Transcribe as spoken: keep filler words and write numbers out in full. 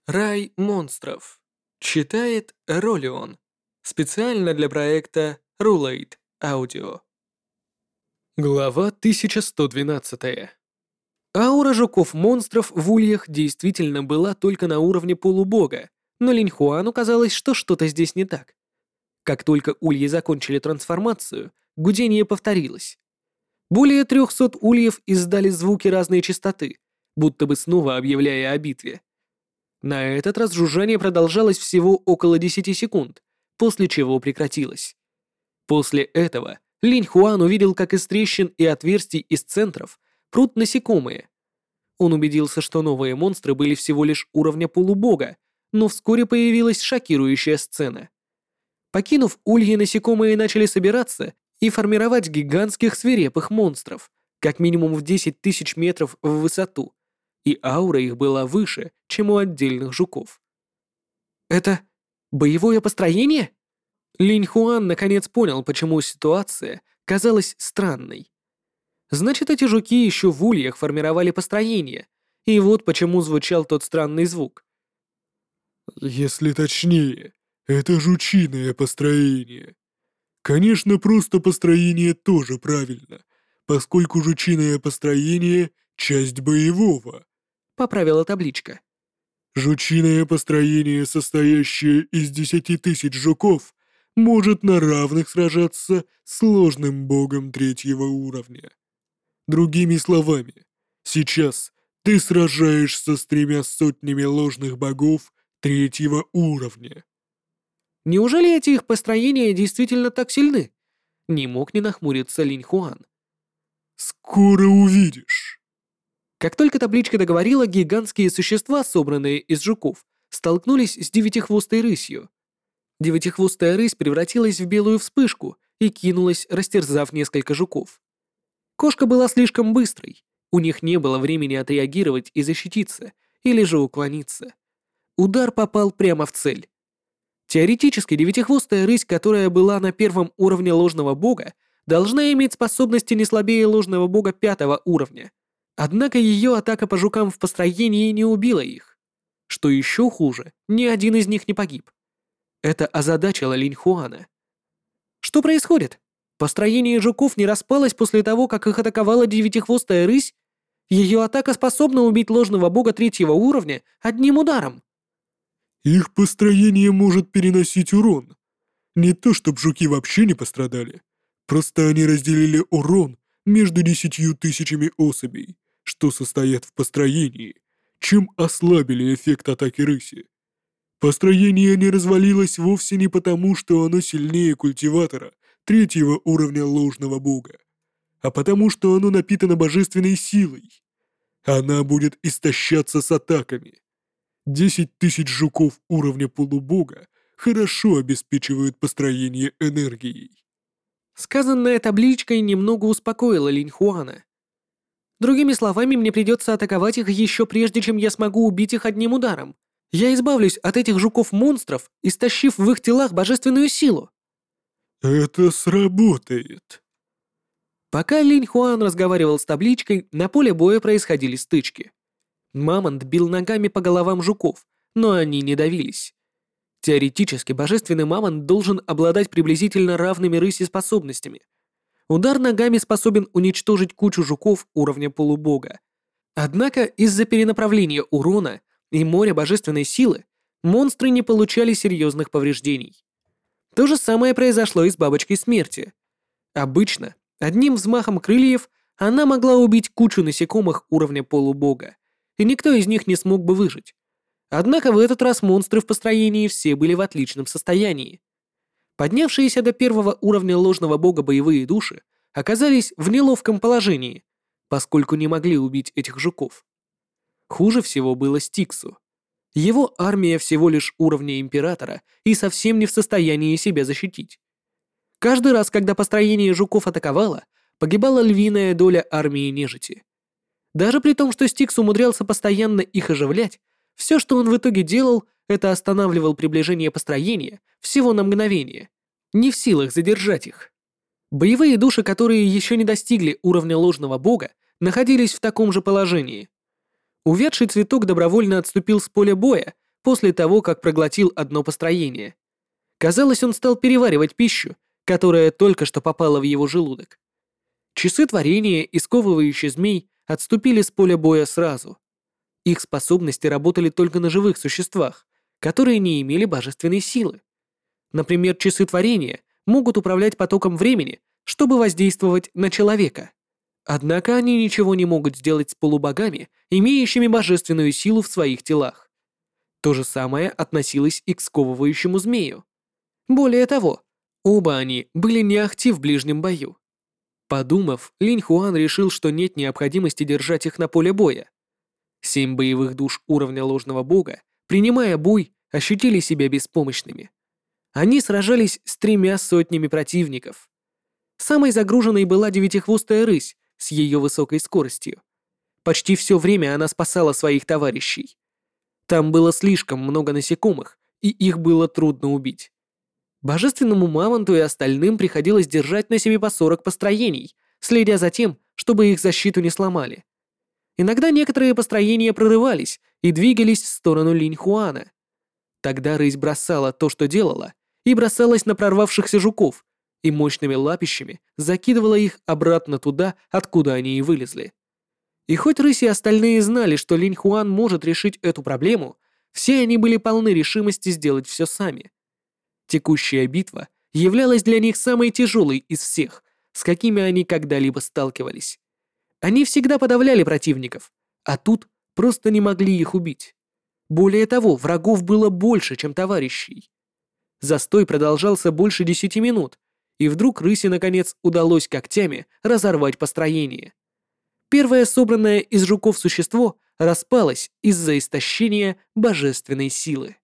Рай монстров. Читает Ролион. Специально для проекта Rulate Audio. Глава тысяча сто двенадцать. Аура жуков-монстров в ульях действительно была только на уровне полубога, но Линьхуану казалось, что что-то здесь не так. Как только ульи закончили трансформацию, гудение повторилось. Более трехсот ульев издали звуки разной частоты, будто бы снова объявляя о битве. На этот раз жужжание продолжалось всего около десяти секунд, после чего прекратилось. После этого Линь Хуан увидел, как из трещин и отверстий из центров прут насекомые. Он убедился, что новые монстры были всего лишь уровня полубога, но вскоре появилась шокирующая сцена. Покинув ульи, насекомые начали собираться и формировать гигантских свирепых монстров, как минимум в десять тысяч метров в высоту, и аура их была выше, чем у отдельных жуков. Это боевое построение? Линь Хуан наконец понял, почему ситуация казалась странной. Значит, эти жуки еще в ульях формировали построение, и вот почему звучал тот странный звук. Если точнее, это жучиное построение. Конечно, просто построение тоже правильно, поскольку жучиное построение — часть боевого. Поправила табличка. Жучиное построение, состоящее из десяти тысяч жуков, может на равных сражаться с сложным богом третьего уровня. Другими словами, сейчас ты сражаешься с тремя сотнями ложных богов третьего уровня. Неужели эти их построения действительно так сильны? Не мог не нахмуриться Линь Хуан. Скоро увидишь. Как только табличка договорила, гигантские существа, собранные из жуков, столкнулись с девятихвостой рысью. Девятихвостая рысь превратилась в белую вспышку и кинулась, растерзав несколько жуков. Кошка была слишком быстрой, у них не было времени отреагировать и защититься, или же уклониться. Удар попал прямо в цель. Теоретически, девятихвостая рысь, которая была на первом уровне ложного бога, должна иметь способности не слабее ложного бога пятого уровня. Однако ее атака по жукам в построении не убила их. Что еще хуже, ни один из них не погиб. Это озадачило Линь Хуана. Что происходит? Построение жуков не распалось после того, как их атаковала девятихвостая рысь? Ее атака способна убить ложного бога третьего уровня одним ударом. Их построение может переносить урон. Не то, чтобы жуки вообще не пострадали. Просто они разделили урон между десятью тысячами особей, что состоят в построении, чем ослабили эффект атаки рыси. Построение не развалилось вовсе не потому, что оно сильнее культиватора третьего уровня ложного бога, а потому, что оно напитано божественной силой. Она будет истощаться с атаками. Десять тысяч жуков уровня полубога хорошо обеспечивают построение энергией. Сказанная табличкой немного успокоила Линь Хуана. Другими словами, мне придется атаковать их еще прежде, чем я смогу убить их одним ударом. Я избавлюсь от этих жуков-монстров, истощив в их телах божественную силу. Это сработает. Пока Линь Хуан разговаривал с табличкой, на поле боя происходили стычки. Мамонт бил ногами по головам жуков, но они не давились. Теоретически, божественный мамонт должен обладать приблизительно равными рыси способностями. Удар ногами способен уничтожить кучу жуков уровня полубога. Однако из-за перенаправления урона и моря божественной силы монстры не получали серьезных повреждений. То же самое произошло и с бабочкой смерти. Обычно, одним взмахом крыльев она могла убить кучу насекомых уровня полубога, и никто из них не смог бы выжить. Однако в этот раз монстры в построении все были в отличном состоянии. Поднявшиеся до первого уровня ложного бога боевые души оказались в неловком положении, поскольку не могли убить этих жуков. Хуже всего было Стиксу. Его армия всего лишь уровня императора и совсем не в состоянии себя защитить. Каждый раз, когда построение жуков атаковало, погибала львиная доля армии нежити. Даже при том, что Стикс умудрялся постоянно их оживлять, все, что он в итоге делал, это останавливал приближение построения всего на мгновение, не в силах задержать их. Боевые души, которые еще не достигли уровня ложного бога, находились в таком же положении. Увядший цветок добровольно отступил с поля боя, после того, как проглотил одно построение. Казалось, он стал переваривать пищу, которая только что попала в его желудок. Часы творения и сковывающий змей отступили с поля боя сразу. Их способности работали только на живых существах, которые не имели божественной силы. Например, часы творения могут управлять потоком времени, чтобы воздействовать на человека. Однако они ничего не могут сделать с полубогами, имеющими божественную силу в своих телах. То же самое относилось и к сковывающему змею. Более того, оба они были не ахти в ближнем бою. Подумав, Линь Хуан решил, что нет необходимости держать их на поле боя. Семь боевых душ уровня ложного бога, принимая бой, ощутили себя беспомощными. Они сражались с тремя сотнями противников. Самой загруженной была девятихвостая рысь с ее высокой скоростью. Почти все время она спасала своих товарищей. Там было слишком много насекомых, и их было трудно убить. Божественному мамонту и остальным приходилось держать на себе по сорок построений, следя за тем, чтобы их защиту не сломали. Иногда некоторые построения прорывались и двигались в сторону Линь Хуана. Тогда рысь бросала то, что делала, и бросалась на прорвавшихся жуков, и мощными лапищами закидывала их обратно туда, откуда они и вылезли. И хоть рысь и остальные знали, что Линь Хуан может решить эту проблему, все они были полны решимости сделать все сами. Текущая битва являлась для них самой тяжелой из всех, с какими они когда-либо сталкивались. Они всегда подавляли противников, а тут просто не могли их убить. Более того, врагов было больше, чем товарищей. Застой продолжался больше десяти минут, и вдруг рысе наконец удалось когтями разорвать построение. Первое собранное из жуков существо распалось из-за истощения божественной силы.